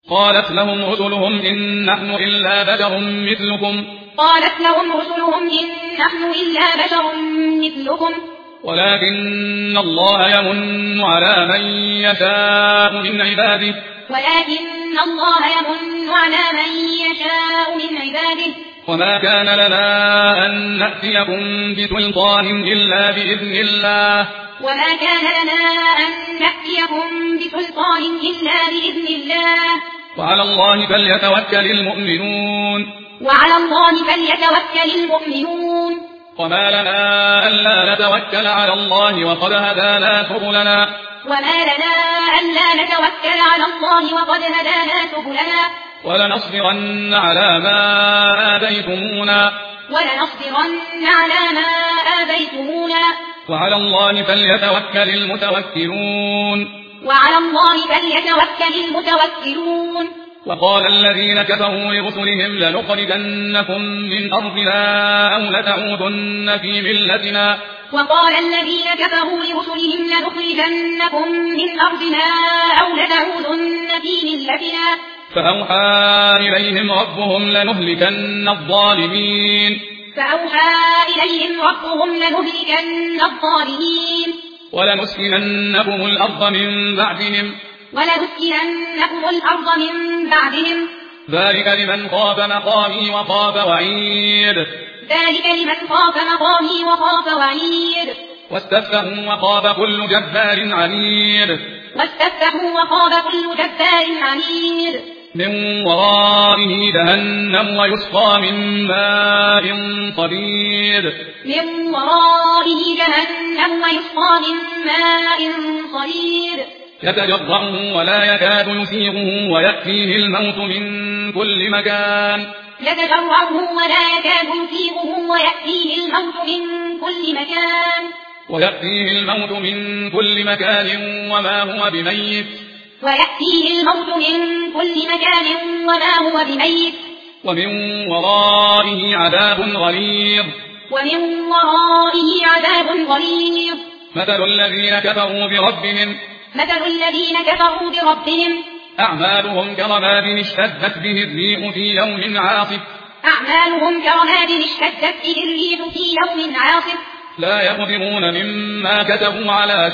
قالت لهم رسلهم إن نحن إلا بشر مثلكم ولكن الله يمن على من يشاء من عباده وما كان لنا أن نأتيكم بسلطان إلا بإذن الله وعلى الله فليتوكل المؤمنون وما لنا ألا نتوكل على الله وقد هدانا سبلنا ولنصبرن على ما آذيتمونا وعلى الله فليتوكل المتوكلون وقال الذين كفروا لرسلهم لنخرجنكم من أرضنا أو لتعودن في ملتنا فأوحى إليهم ربهم لنهلكن الظالمين ولنسكننكم الأرض من بعدهم ذلك لمن خاف مقامي وخاف وعيد واستفتحوا وخاب كل جبار عنيد من ورائه جهنم ويسقى من ماء صديد يتجرعه ولا يكاد يسيغه ويأتيه الموت من كل مكان وما هو بميت ومن ورائه عذاب غليظ مثل الذين كفروا بربهم أعمالهم كرماد اشتدت به الريح في يوم عاصف لا يقدرون مما كتبوا على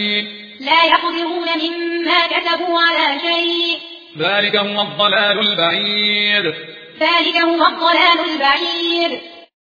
شيء ذلك هو الضلال البعيد